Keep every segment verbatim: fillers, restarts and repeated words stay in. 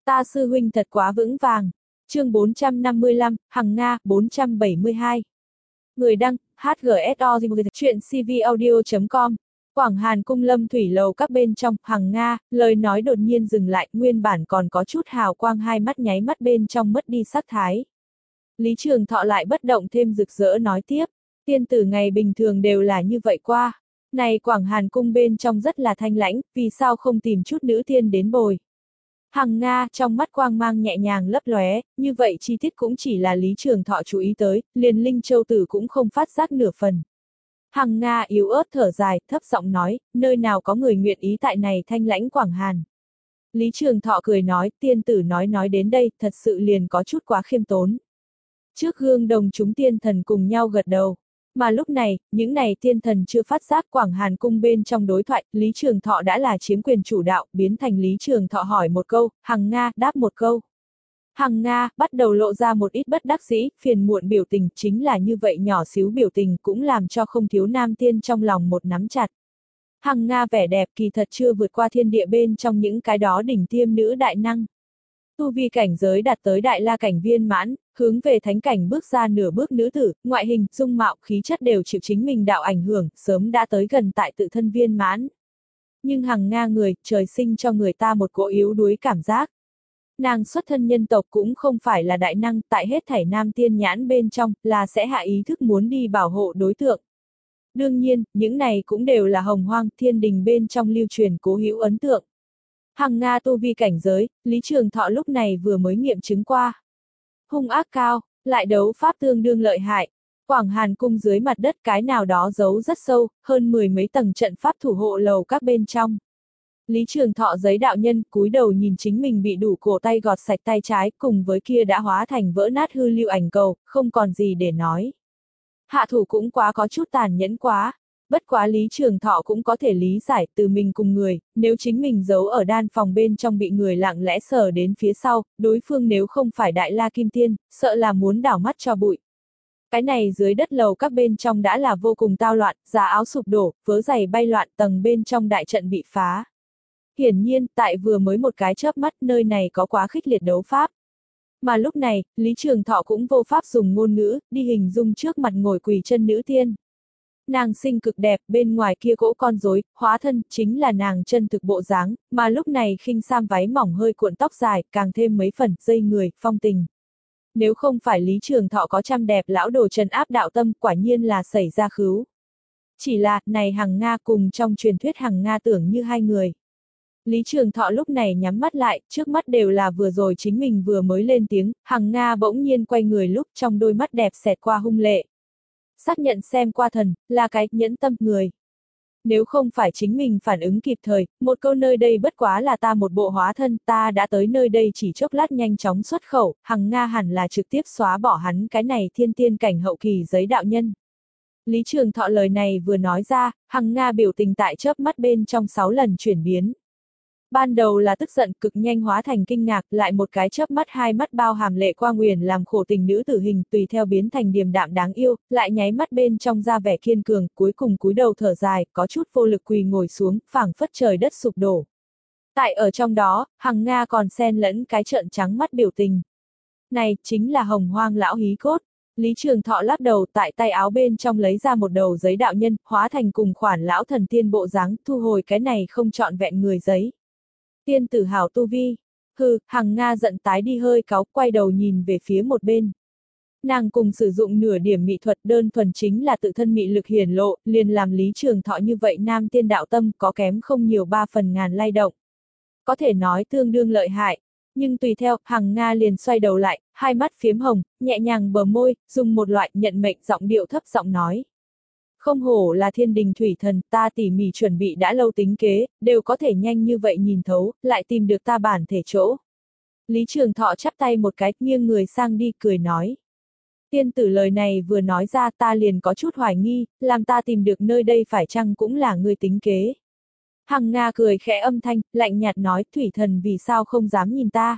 Ta sư huynh thật quá vững vàng. Chương bốn trăm năm mươi lăm, Hằng Nga, bốn trăm bảy mươi hai. Người đăng, hát giê ét o, chuyện c v audio chấm com. Quảng Hàn cung Lâm Thủy lầu các bên trong, Hằng Nga, lời nói đột nhiên dừng lại, nguyên bản còn có chút hào quang hai mắt nháy mắt bên trong mất đi sắc thái. Lý Trường Thọ lại bất động thêm rực rỡ nói tiếp, tiên tử ngày bình thường đều là như vậy qua. Này Quảng Hàn cung bên trong rất là thanh lãnh, vì sao không tìm chút nữ tiên đến bồi. Hằng Nga trong mắt quang mang nhẹ nhàng lấp lóe, như vậy chi tiết cũng chỉ là Lý Trường Thọ chú ý tới, liền Linh Châu Tử cũng không phát giác nửa phần. Hằng Nga yếu ớt thở dài, thấp giọng nói, nơi nào có người nguyện ý tại này thanh lãnh Quảng Hàn. Lý Trường Thọ cười nói, tiên tử nói nói đến đây, thật sự liền có chút quá khiêm tốn. Trước gương đồng chúng tiên thần cùng nhau gật đầu. Mà lúc này, những này tiên thần chưa phát giác Quảng Hàn cung bên trong đối thoại, Lý Trường Thọ đã là chiếm quyền chủ đạo, biến thành Lý Trường Thọ hỏi một câu, Hằng Nga đáp một câu. Hằng Nga bắt đầu lộ ra một ít bất đắc dĩ, phiền muộn biểu tình, chính là như vậy nhỏ xíu biểu tình cũng làm cho không thiếu nam tiên trong lòng một nắm chặt. Hằng Nga vẻ đẹp kỳ thật chưa vượt qua thiên địa bên trong những cái đó đỉnh tiêm nữ đại năng. Tu vi cảnh giới đạt tới đại la cảnh viên mãn, hướng về thánh cảnh bước ra nửa bước nữ tử, ngoại hình, dung mạo, khí chất đều chịu chính mình đạo ảnh hưởng, sớm đã tới gần tại tự thân viên mãn. Nhưng Hằng Nga người, trời sinh cho người ta một cỗ yếu đuối cảm giác. Nàng xuất thân nhân tộc cũng không phải là đại năng, tại hết thảy nam tiên nhãn bên trong, là sẽ hạ ý thức muốn đi bảo hộ đối tượng. Đương nhiên, những này cũng đều là hồng hoang thiên đình bên trong lưu truyền cố hữu ấn tượng. Hằng Nga tu vi cảnh giới, Lý Trường Thọ lúc này vừa mới nghiệm chứng qua. Hung ác cao, lại đấu pháp tương đương lợi hại. Quảng Hàn cung dưới mặt đất cái nào đó giấu rất sâu, hơn mười mấy tầng trận pháp thủ hộ lầu các bên trong. Lý Trường Thọ giấy đạo nhân cúi đầu nhìn chính mình bị đủ cổ tay gọt sạch tay trái cùng với kia đã hóa thành vỡ nát hư lưu ảnh cầu, không còn gì để nói. Hạ thủ cũng quá có chút tàn nhẫn quá. Bất quá Lý Trường Thọ cũng có thể lý giải từ mình cùng người, nếu chính mình giấu ở đan phòng bên trong bị người lặng lẽ sờ đến phía sau, đối phương nếu không phải đại la kim tiên, sợ là muốn đảo mắt cho bụi. Cái này dưới đất lầu các bên trong đã là vô cùng tao loạn, giá áo sụp đổ, vớ giày bay loạn tầng bên trong đại trận bị phá. Hiển nhiên, tại vừa mới một cái chớp mắt nơi này có quá khích liệt đấu pháp. Mà lúc này, Lý Trường Thọ cũng vô pháp dùng ngôn ngữ, đi hình dung trước mặt ngồi quỳ chân nữ tiên. Nàng xinh cực đẹp, bên ngoài kia cỗ con rối, hóa thân, chính là nàng chân thực bộ dáng, mà lúc này khinh sam váy mỏng hơi cuộn tóc dài, càng thêm mấy phần, dây người, phong tình. Nếu không phải Lý Trường Thọ có trăm đẹp lão đồ trần áp đạo tâm, quả nhiên là xảy ra khứu. Chỉ là, này Hằng Nga cùng trong truyền thuyết Hằng Nga tưởng như hai người. Lý Trường Thọ lúc này nhắm mắt lại, trước mắt đều là vừa rồi chính mình vừa mới lên tiếng, Hằng Nga bỗng nhiên quay người lúc trong đôi mắt đẹp xẹt qua hung lệ. Xác nhận xem qua thần, là cái nhẫn tâm người. Nếu không phải chính mình phản ứng kịp thời, một câu nơi đây bất quá là ta một bộ hóa thân, ta đã tới nơi đây chỉ chốc lát nhanh chóng xuất khẩu, Hằng Nga hẳn là trực tiếp xóa bỏ hắn cái này thiên tiên cảnh hậu kỳ giấy đạo nhân. Lý Trường Thọ lời này vừa nói ra, Hằng Nga biểu tình tại chớp mắt bên trong sáu lần chuyển biến. Ban đầu là tức giận cực nhanh hóa thành kinh ngạc, lại một cái chớp mắt hai mắt bao hàm lệ qua nguyền làm khổ tình nữ tử hình tùy theo biến thành điềm đạm đáng yêu, lại nháy mắt bên trong ra vẻ kiên cường, cuối cùng cúi đầu thở dài, có chút vô lực quỳ ngồi xuống, phảng phất trời đất sụp đổ. Tại ở trong đó, Hằng Nga còn xen lẫn cái trợn trắng mắt biểu tình. Này, chính là hồng hoang lão hí cốt. Lý Trường Thọ lắc đầu tại tay áo bên trong lấy ra một đầu giấy đạo nhân, hóa thành cùng khoản lão thần tiên bộ dáng, thu hồi cái này không trọn vẹn người giấy. Tiên tử hảo tu vi. Hừ, Hằng Nga giận tái đi hơi cáu, quay đầu nhìn về phía một bên. Nàng cùng sử dụng nửa điểm mị thuật đơn thuần chính là tự thân mị lực hiển lộ, liền làm Lý Trường Thọ như vậy nam tiên đạo tâm có kém không nhiều ba phần ngàn lay động. Có thể nói tương đương lợi hại. Nhưng tùy theo, Hằng Nga liền xoay đầu lại, hai mắt phiếm hồng, nhẹ nhàng bờ môi, dùng một loại nhận mệnh giọng điệu thấp giọng nói. Không hổ là thiên đình thủy thần, ta tỉ mỉ chuẩn bị đã lâu tính kế, đều có thể nhanh như vậy nhìn thấu, lại tìm được ta bản thể chỗ. Lý Trường Thọ chắp tay một cái, nghiêng người sang đi, cười nói. Tiên tử lời này vừa nói ra ta liền có chút hoài nghi, làm ta tìm được nơi đây phải chăng cũng là người tính kế. Hằng Nga cười khẽ âm thanh, lạnh nhạt nói, thủy thần vì sao không dám nhìn ta.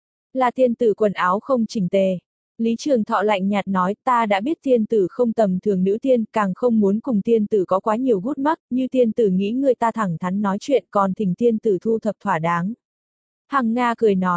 Là tiên tử quần áo không chỉnh tề. Lý Trường Thọ lạnh nhạt nói, ta đã biết tiên tử không tầm thường nữ tiên, càng không muốn cùng tiên tử có quá nhiều gút mắc, như tiên tử nghĩ người ta thẳng thắn nói chuyện, còn thỉnh tiên tử thu thập thỏa đáng. Hằng Nga cười nói,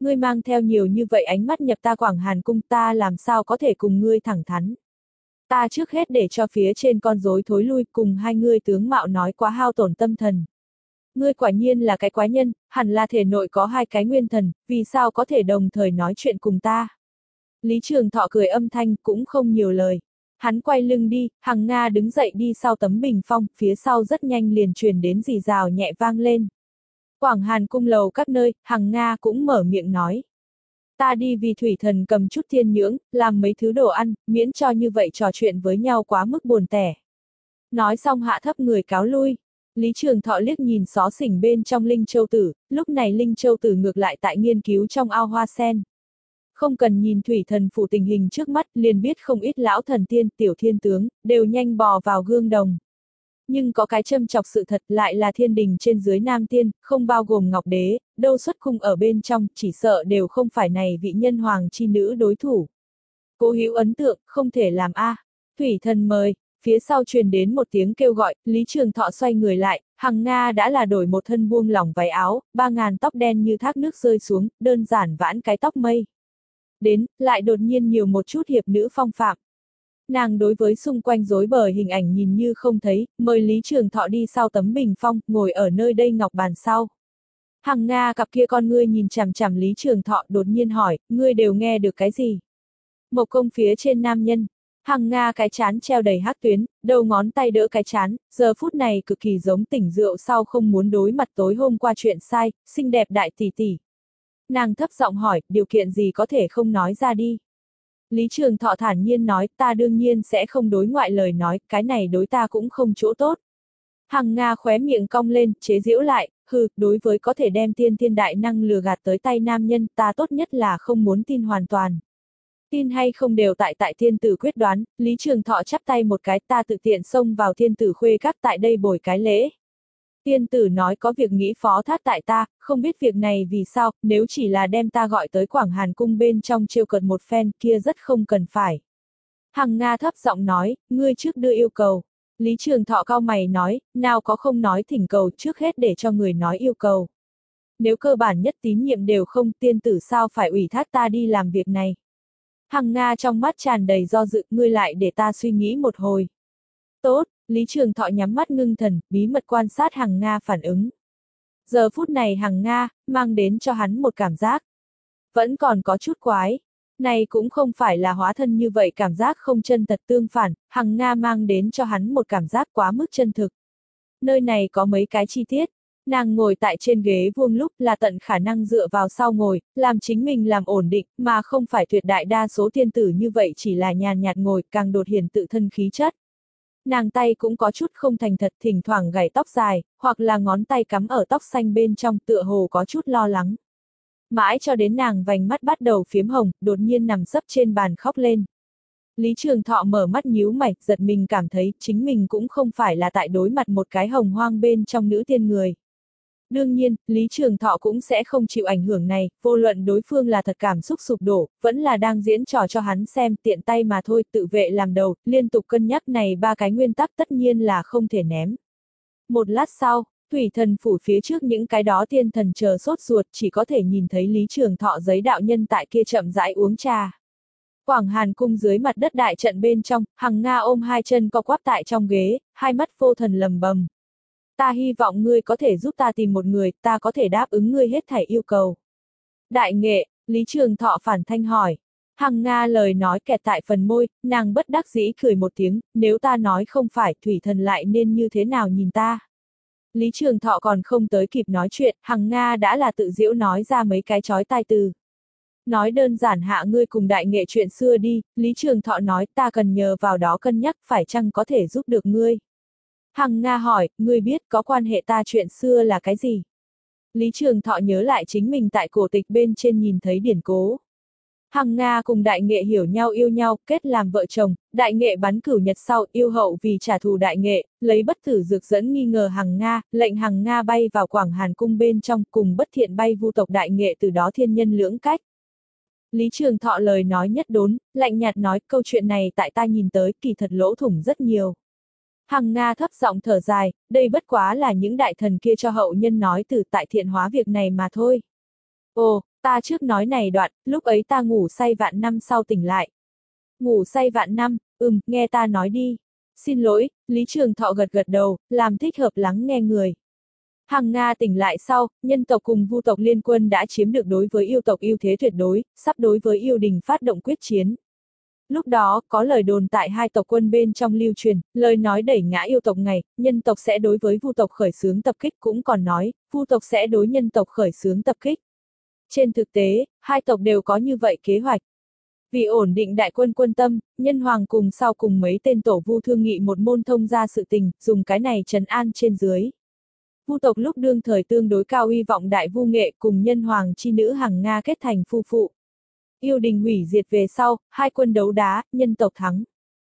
Ngươi mang theo nhiều như vậy ánh mắt nhập ta Quảng Hàn cung, ta làm sao có thể cùng ngươi thẳng thắn. Ta trước hết để cho phía trên con rối thối lui, cùng hai ngươi tướng mạo nói quá hao tổn tâm thần. Ngươi quả nhiên là cái quái nhân, hẳn là thể nội có hai cái nguyên thần, vì sao có thể đồng thời nói chuyện cùng ta. Lý Trường Thọ cười âm thanh, cũng không nhiều lời. Hắn quay lưng đi, Hằng Nga đứng dậy đi sau tấm bình phong, phía sau rất nhanh liền truyền đến rì rào nhẹ vang lên. Quảng Hàn cung lầu các nơi, Hằng Nga cũng mở miệng nói. Ta đi vì thủy thần cầm chút thiên nhưỡng, làm mấy thứ đồ ăn, miễn cho như vậy trò chuyện với nhau quá mức buồn tẻ. Nói xong hạ thấp người cáo lui. Lý Trường Thọ liếc nhìn xó xỉnh bên trong Linh Châu Tử, lúc này Linh Châu Tử ngược lại tại nghiên cứu trong ao hoa sen. Không cần nhìn thủy thần phủ tình hình trước mắt, liền biết không ít lão thần tiên, tiểu thiên tướng, đều nhanh bò vào gương đồng. Nhưng có cái châm chọc sự thật lại là thiên đình trên dưới nam tiên, không bao gồm ngọc đế, đâu xuất cung ở bên trong, chỉ sợ đều không phải này vị nhân hoàng chi nữ đối thủ. Cố Hữu ấn tượng, không thể làm a. À. Thủy thần mời, phía sau truyền đến một tiếng kêu gọi, Lý Trường Thọ xoay người lại, Hằng Nga đã là đổi một thân buông lỏng váy áo, ba ngàn tóc đen như thác nước rơi xuống, đơn giản vãn cái tóc mây. Đến, lại đột nhiên nhiều một chút hiệp nữ phong phạm. Nàng đối với xung quanh rối bời hình ảnh nhìn như không thấy, mời Lý Trường Thọ đi sau tấm bình phong, ngồi ở nơi đây ngọc bàn sau. Hằng Nga cặp kia con ngươi nhìn chằm chằm Lý Trường Thọ đột nhiên hỏi, ngươi đều nghe được cái gì? Mộc công phía trên nam nhân. Hằng Nga cái chán treo đầy hắc tuyến, đầu ngón tay đỡ cái chán, giờ phút này cực kỳ giống tỉnh rượu sau không muốn đối mặt tối hôm qua chuyện sai, xinh đẹp đại tỷ tỷ. Nàng thấp giọng hỏi, điều kiện gì có thể không nói ra đi. Lý Trường Thọ thản nhiên nói, ta đương nhiên sẽ không đối ngoại lời nói, cái này đối ta cũng không chỗ tốt. Hằng Nga khóe miệng cong lên, chế giễu lại, hừ, đối với có thể đem tiên thiên đại năng lừa gạt tới tay nam nhân, ta tốt nhất là không muốn tin hoàn toàn. Tin hay không đều tại tại thiên tử quyết đoán, Lý Trường Thọ chắp tay một cái, ta tự tiện xông vào thiên tử khuê các tại đây bồi cái lễ. Tiên tử nói có việc nghĩ phó thác tại ta, không biết việc này vì sao, nếu chỉ là đem ta gọi tới Quảng Hàn cung bên trong trêu cợt một phen kia rất không cần phải. Hằng Nga thấp giọng nói, ngươi trước đưa yêu cầu. Lý Trường Thọ cau mày nói, nào có không nói thỉnh cầu, trước hết để cho người nói yêu cầu. Nếu cơ bản nhất tín nhiệm đều không, tiên tử sao phải ủy thác ta đi làm việc này. Hằng Nga trong mắt tràn đầy do dự, ngươi lại để ta suy nghĩ một hồi. Tốt, Lý Trường Thọ nhắm mắt ngưng thần, bí mật quan sát Hằng Nga phản ứng. Giờ phút này Hằng Nga, mang đến cho hắn một cảm giác. Vẫn còn có chút quái. Này cũng không phải là hóa thân như vậy cảm giác không chân thật tương phản, Hằng Nga mang đến cho hắn một cảm giác quá mức chân thực. Nơi này có mấy cái chi tiết. Nàng ngồi tại trên ghế vuông lúc là tận khả năng dựa vào sau ngồi, làm chính mình làm ổn định, mà không phải tuyệt đại đa số thiên tử như vậy chỉ là nhàn nhạt ngồi, càng đột hiển tự thân khí chất. Nàng tay cũng có chút không thành thật, thỉnh thoảng gảy tóc dài, hoặc là ngón tay cắm ở tóc xanh bên trong tựa hồ có chút lo lắng. Mãi cho đến nàng vành mắt bắt đầu phiếm hồng, đột nhiên nằm sấp trên bàn khóc lên. Lý Trường Thọ mở mắt nhíu mày, giật mình cảm thấy chính mình cũng không phải là tại đối mặt một cái hồng hoang bên trong nữ tiên người. Đương nhiên, Lý Trường Thọ cũng sẽ không chịu ảnh hưởng này, vô luận đối phương là thật cảm xúc sụp đổ, vẫn là đang diễn trò cho hắn xem, tiện tay mà thôi, tự vệ làm đầu, liên tục cân nhắc này ba cái nguyên tắc tất nhiên là không thể ném. Một lát sau, thủy thần phủ phía trước những cái đó tiên thần chờ sốt ruột, chỉ có thể nhìn thấy Lý Trường Thọ giấy đạo nhân tại kia chậm rãi uống trà. Quảng Hàn cung dưới mặt đất đại trận bên trong, Hằng Nga ôm hai chân co quắp tại trong ghế, hai mắt vô thần lầm bầm. Ta hy vọng ngươi có thể giúp ta tìm một người, ta có thể đáp ứng ngươi hết thảy yêu cầu. Đại nghệ, Lý Trường Thọ phản thanh hỏi. Hằng Nga lời nói kẹt tại phần môi, nàng bất đắc dĩ cười một tiếng, nếu ta nói không phải, thủy thần lại nên như thế nào nhìn ta. Lý Trường Thọ còn không tới kịp nói chuyện, Hằng Nga đã là tự giễu nói ra mấy cái chói tai từ. Nói đơn giản hạ ngươi cùng đại nghệ chuyện xưa đi, Lý Trường Thọ nói ta cần nhờ vào đó cân nhắc phải chăng có thể giúp được ngươi. Hằng Nga hỏi, ngươi biết có quan hệ ta chuyện xưa là cái gì? Lý Trường Thọ nhớ lại chính mình tại cổ tịch bên trên nhìn thấy điển cố. Hằng Nga cùng đại nghệ hiểu nhau yêu nhau, kết làm vợ chồng, đại nghệ bắn cửu nhật sau, yêu hậu vì trả thù đại nghệ, lấy bất tử dược dẫn nghi ngờ Hằng Nga, lệnh Hằng Nga bay vào Quảng Hàn cung bên trong, cùng bất thiện bay vu tộc đại nghệ, từ đó thiên nhân lưỡng cách. Lý Trường Thọ lời nói nhất đốn, lạnh nhạt nói, câu chuyện này tại ta nhìn tới, kỳ thật lỗ thủng rất nhiều. Hằng Nga thấp giọng thở dài, đây bất quá là những đại thần kia cho hậu nhân nói từ tại thiện hóa việc này mà thôi. Ồ, Ta trước nói này đoạn, lúc ấy ta ngủ say vạn năm sau tỉnh lại. Ngủ say vạn năm, ừm, nghe ta nói đi. Xin lỗi, Lý Trường Thọ gật gật đầu, làm thích hợp lắng nghe người. Hằng Nga tỉnh lại sau, nhân tộc cùng Vu tộc liên quân đã chiếm được đối với yêu tộc ưu thế tuyệt đối, sắp đối với yêu đình phát động quyết chiến. Lúc đó, có lời đồn tại hai tộc quân bên trong lưu truyền, lời nói đẩy ngã yêu tộc ngày, nhân tộc sẽ đối với Vu tộc khởi xướng tập kích, cũng còn nói, Vu tộc sẽ đối nhân tộc khởi xướng tập kích. Trên thực tế, hai tộc đều có như vậy kế hoạch. Vì ổn định đại quân quân tâm, nhân hoàng cùng sau cùng mấy tên tổ Vu thương nghị một môn thông ra sự tình, dùng cái này trấn an trên dưới. Vu tộc lúc đương thời tương đối cao uy vọng đại Vu Nghệ cùng nhân hoàng chi nữ Hằng Nga kết thành phu phụ. Yêu đình hủy diệt về sau, hai quân đấu đá, nhân tộc thắng.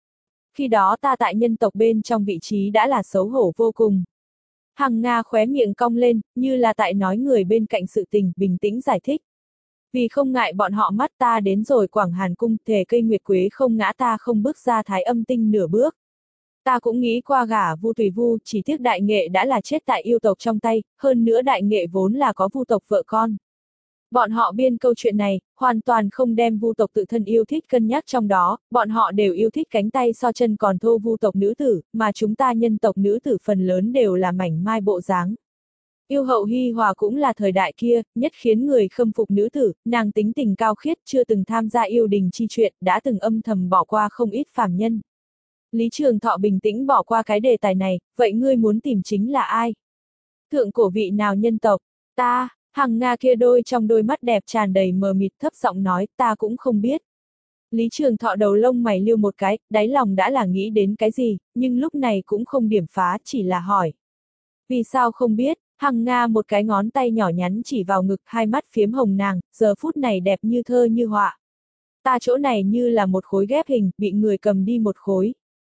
Khi đó ta tại nhân tộc bên trong vị trí đã là xấu hổ vô cùng. Hằng Nga khóe miệng cong lên, như là tại nói người bên cạnh sự tình, bình tĩnh giải thích. Vì không ngại bọn họ mắt ta đến rồi Quảng Hàn cung, thề cây nguyệt quế không ngã ta không bước ra Thái Âm tinh nửa bước. Ta cũng nghĩ qua gả Vu Tùy Vu, chỉ tiếc đại nghệ đã là chết tại yêu tộc trong tay, hơn nữa đại nghệ vốn là có Vu tộc vợ con. Bọn họ biên câu chuyện này, hoàn toàn không đem Vu tộc tự thân yêu thích cân nhắc trong đó, bọn họ đều yêu thích cánh tay so chân còn thô Vu tộc nữ tử, mà chúng ta nhân tộc nữ tử phần lớn đều là mảnh mai bộ dáng. Yêu hậu Hi Hòa cũng là thời đại kia, nhất khiến người khâm phục nữ tử, nàng tính tình cao khiết, chưa từng tham gia yêu đình chi chuyện, đã từng âm thầm bỏ qua không ít phàm nhân. Lý Trường Thọ bình tĩnh bỏ qua cái đề tài này, vậy ngươi muốn tìm chính là ai? Thượng cổ vị nào nhân tộc? Ta, Hằng Nga kia đôi trong đôi mắt đẹp tràn đầy mờ mịt thấp giọng nói, ta cũng không biết. Lý Trường Thọ đầu lông mày liêu một cái, đáy lòng đã là nghĩ đến cái gì, nhưng lúc này cũng không điểm phá, chỉ là hỏi. Vì sao không biết? Hằng Nga một cái ngón tay nhỏ nhắn chỉ vào ngực, hai mắt phiếm hồng nàng, giờ phút này đẹp như thơ như họa. Ta chỗ này như là một khối ghép hình, bị người cầm đi một khối.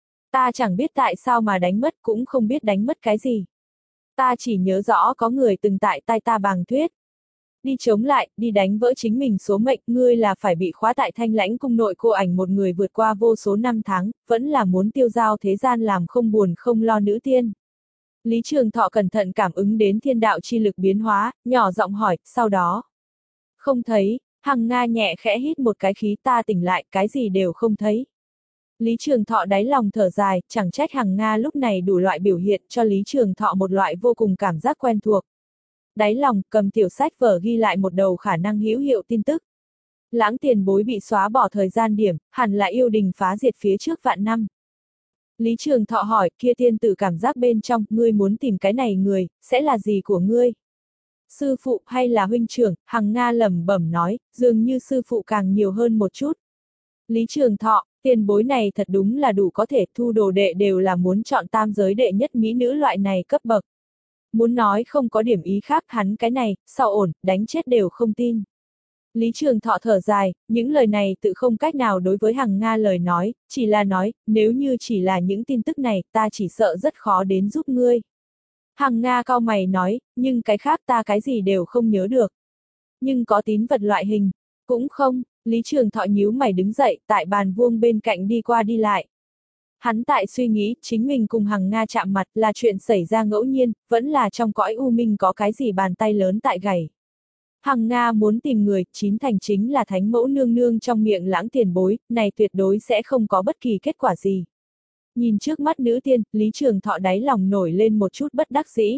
Ta chẳng biết tại sao mà đánh mất, cũng không biết đánh mất cái gì. Ta chỉ nhớ rõ có người từng tại tai ta bàng thuyết. Đi chống lại, đi đánh vỡ chính mình số mệnh, ngươi là phải bị khóa tại Thanh Lãnh cung nội cô ảnh một người vượt qua vô số năm tháng, vẫn là muốn tiêu dao thế gian làm không buồn không lo nữ tiên. Lý Trường Thọ cẩn thận cảm ứng đến thiên đạo chi lực biến hóa, nhỏ giọng hỏi, sau đó. Không thấy, Hằng Nga nhẹ khẽ hít một cái khí, ta tỉnh lại, cái gì đều không thấy. Lý Trường Thọ đáy lòng thở dài, chẳng trách Hằng Nga lúc này đủ loại biểu hiện cho Lý Trường Thọ một loại vô cùng cảm giác quen thuộc. Đáy lòng, cầm tiểu sách vở ghi lại một đầu khả năng hữu hiệu tin tức. Lãng tiền bối bị xóa bỏ thời gian điểm, hẳn là yêu đình phá diệt phía trước vạn năm. Lý Trường Thọ hỏi, kia tiên tử cảm giác bên trong, ngươi muốn tìm cái này người, sẽ là gì của ngươi? Sư phụ hay là huynh trưởng? Hằng Nga lẩm bẩm nói, dường như sư phụ càng nhiều hơn một chút. Lý Trường Thọ, tiền bối này thật đúng là đủ có thể, thu đồ đệ đều là muốn chọn tam giới đệ nhất mỹ nữ loại này cấp bậc. Muốn nói không có điểm ý khác, hắn cái này, sao ổn, đánh chết đều không tin. Lý Trường Thọ thở dài, những lời này tự không cách nào đối với Hằng Nga lời nói, chỉ là nói, nếu như chỉ là những tin tức này, ta chỉ sợ rất khó đến giúp ngươi. Hằng Nga cau mày nói, nhưng cái khác ta cái gì đều không nhớ được. Nhưng có tín vật loại hình, cũng không. Lý Trường Thọ nhíu mày đứng dậy, tại bàn vuông bên cạnh đi qua đi lại. Hắn tại suy nghĩ, chính mình cùng Hằng Nga chạm mặt là chuyện xảy ra ngẫu nhiên, vẫn là trong cõi u minh có cái gì bàn tay lớn tại gầy. Hằng Nga muốn tìm người, chín thành chính là thánh mẫu nương nương trong miệng Lãng tiền bối, này tuyệt đối sẽ không có bất kỳ kết quả gì. Nhìn trước mắt nữ tiên, Lý Trường Thọ đáy lòng nổi lên một chút bất đắc dĩ.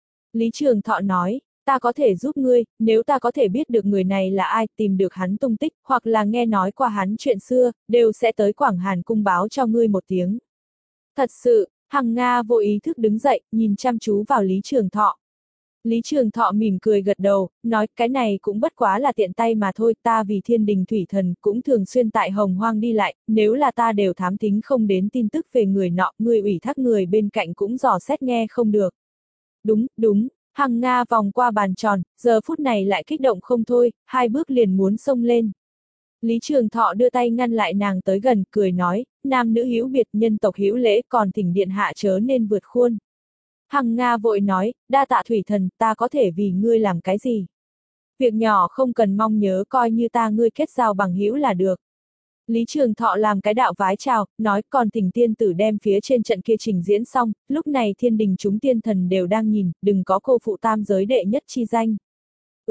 Lý Trường Thọ nói, ta có thể giúp ngươi, nếu ta có thể biết được người này là ai, tìm được hắn tung tích, hoặc là nghe nói qua hắn chuyện xưa, đều sẽ tới Quảng Hàn cung báo cho ngươi một tiếng. Thật sự, Hằng Nga vô ý thức đứng dậy, nhìn chăm chú vào Lý Trường Thọ. Lý Trường Thọ mỉm cười gật đầu, nói cái này cũng bất quá là tiện tay mà thôi, ta vì thiên đình thủy thần cũng thường xuyên tại Hồng Hoang đi lại, nếu là ta đều thám thính không đến tin tức về người nọ, người ủy thác người bên cạnh cũng dò xét nghe không được. Đúng, đúng, Hằng Nga vòng qua bàn tròn, giờ phút này lại kích động không thôi, hai bước liền muốn xông lên. Lý Trường Thọ đưa tay ngăn lại nàng tới gần, cười nói, nam nữ hữu biệt nhân tộc hữu lễ còn thỉnh điện hạ chớ nên vượt khuôn. Hằng Nga vội nói, đa tạ thủy thần, ta có thể vì ngươi làm cái gì? Việc nhỏ không cần mong nhớ, coi như ta ngươi kết giao bằng hữu là được. Lý Trường Thọ làm cái đạo vái chào, nói còn thỉnh tiên tử đem phía trên trận kia trình diễn xong, lúc này thiên đình chúng tiên thần đều đang nhìn, đừng có cô phụ tam giới đệ nhất chi danh. Ừm,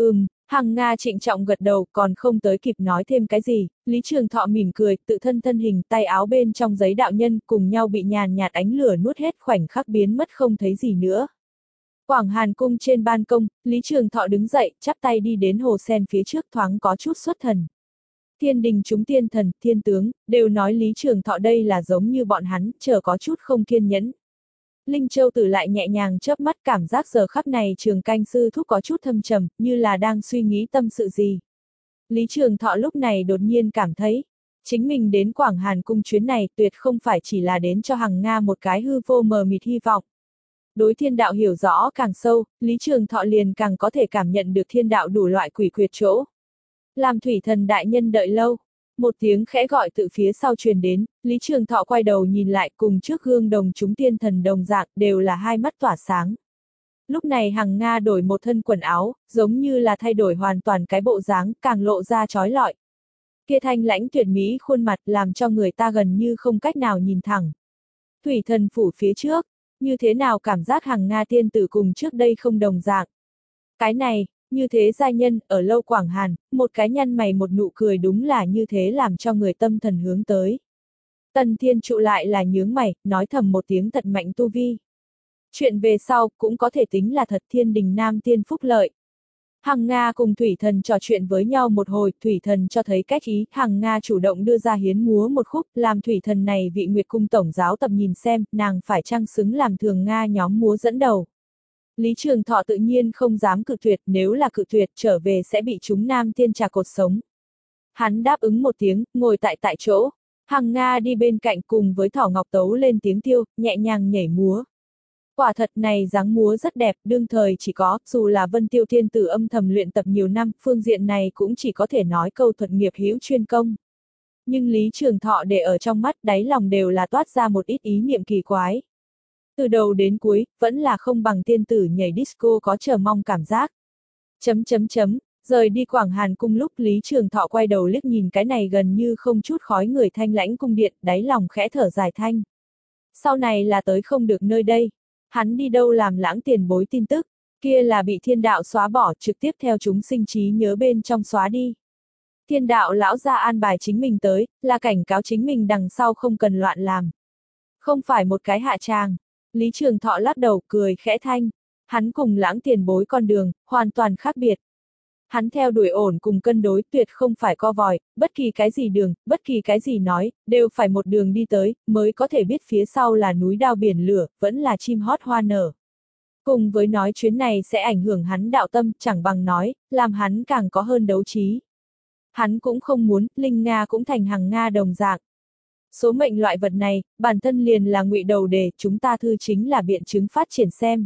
Hằng Nga trịnh trọng gật đầu, còn không tới kịp nói thêm cái gì, Lý Trường Thọ mỉm cười, tự thân thân hình, tay áo bên trong giấy đạo nhân, cùng nhau bị nhàn nhạt ánh lửa nuốt hết, khoảnh khắc biến mất không thấy gì nữa. Quảng Hàn cung trên ban công, Lý Trường Thọ đứng dậy, chắp tay đi đến hồ sen phía trước, thoáng có chút xuất thần. Thiên đình chúng tiên thần, thiên tướng, đều nói Lý Trường Thọ đây là giống như bọn hắn, chờ có chút không kiên nhẫn. Linh Châu Tử lại nhẹ nhàng chớp mắt, cảm giác giờ khắc này Trường Canh sư thúc có chút thâm trầm, như là đang suy nghĩ tâm sự gì. Lý Trường Thọ lúc này đột nhiên cảm thấy, chính mình đến Quảng Hàn cung chuyến này tuyệt không phải chỉ là đến cho Hằng Nga một cái hư vô mờ mịt hy vọng. Đối thiên đạo hiểu rõ càng sâu, Lý Trường Thọ liền càng có thể cảm nhận được thiên đạo đủ loại quỷ quyệt chỗ. Làm thủy thần đại nhân đợi lâu. Một tiếng khẽ gọi từ phía sau truyền đến, Lý Trường Thọ quay đầu nhìn lại, cùng trước gương đồng chúng tiên thần đồng dạng, đều là hai mắt tỏa sáng. Lúc này Hằng Nga đổi một thân quần áo, giống như là thay đổi hoàn toàn cái bộ dáng, càng lộ ra chói lọi. Kia thanh lãnh tuyệt mỹ khuôn mặt làm cho người ta gần như không cách nào nhìn thẳng. Thủy thần phủ phía trước, như thế nào cảm giác Hằng Nga tiên tử cùng trước đây không đồng dạng. Cái này, như thế giai nhân, ở lâu Quảng Hàn, một cái nhăn mày một nụ cười đúng là như thế làm cho người tâm thần hướng tới. Tần Thiên Trụ lại là nhướng mày, nói thầm một tiếng thật mạnh tu vi. Chuyện về sau, cũng có thể tính là thật thiên đình nam tiên phúc lợi. Hằng Nga cùng Thủy Thần trò chuyện với nhau một hồi, Thủy Thần cho thấy cách ý, Hằng Nga chủ động đưa ra hiến múa một khúc, làm Thủy Thần này vị Nguyệt Cung tổng giáo tập nhìn xem, nàng phải chăng xứng làm thường Nga nhóm múa dẫn đầu. Lý Trường Thọ tự nhiên không dám cự tuyệt, nếu là cự tuyệt trở về sẽ bị chúng nam tiên trà cột sống. Hắn đáp ứng một tiếng, ngồi tại tại chỗ, Hằng Nga đi bên cạnh cùng với Thỏ Ngọc tấu lên tiếng tiêu, nhẹ nhàng nhảy múa. Quả thật này dáng múa rất đẹp, đương thời chỉ có, dù là Vân Tiêu Thiên Tử âm thầm luyện tập nhiều năm, phương diện này cũng chỉ có thể nói câu thuật nghiệp hữu chuyên công. Nhưng Lý Trường Thọ để ở trong mắt, đáy lòng đều là toát ra một ít ý niệm kỳ quái. Từ đầu đến cuối, vẫn là không bằng tiên tử nhảy disco có chờ mong cảm giác. Chấm chấm chấm, rời đi Quảng Hàn cung lúc Lý Trường Thọ quay đầu liếc nhìn cái này gần như không chút khói người thanh lãnh cung điện, đáy lòng khẽ thở dài thanh. Sau này là tới không được nơi đây. Hắn đi đâu làm lãng tiền bối tin tức, kia là bị thiên đạo xóa bỏ, trực tiếp theo chúng sinh trí nhớ bên trong xóa đi. Thiên đạo lão ra an bài chính mình tới, là cảnh cáo chính mình đằng sau không cần loạn làm. Không phải một cái hạ tràng. Lý Trường Thọ lắc đầu cười khẽ thanh. Hắn cùng lãng tiền bối con đường, hoàn toàn khác biệt. Hắn theo đuổi ổn cùng cân đối, tuyệt không phải co vòi, bất kỳ cái gì đường, bất kỳ cái gì nói, đều phải một đường đi tới, mới có thể biết phía sau là núi đao biển lửa, vẫn là chim hót hoa nở. Cùng với nói chuyến này sẽ ảnh hưởng hắn đạo tâm, chẳng bằng nói, làm hắn càng có hơn đấu trí. Hắn cũng không muốn, Linh Nga cũng thành Hằng Nga đồng dạng. Số mệnh loại vật này, bản thân liền là ngụy đầu đề, chúng ta thư chính là biện chứng phát triển xem.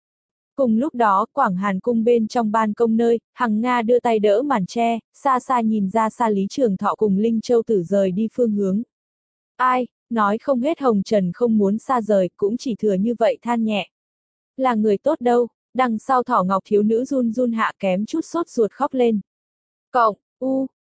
Cùng lúc đó, Quảng Hàn cung bên trong ban công nơi, Hằng Nga đưa tay đỡ màn tre, xa xa nhìn ra xa Lý Trường Thọ cùng Linh Châu Tử rời đi phương hướng. Ai, nói không hết hồng trần không muốn xa rời, cũng chỉ thừa như vậy than nhẹ. Là người tốt đâu, đằng sau Thỏ Ngọc thiếu nữ run run hạ kém chút sốt ruột khóc lên. Cộng, u,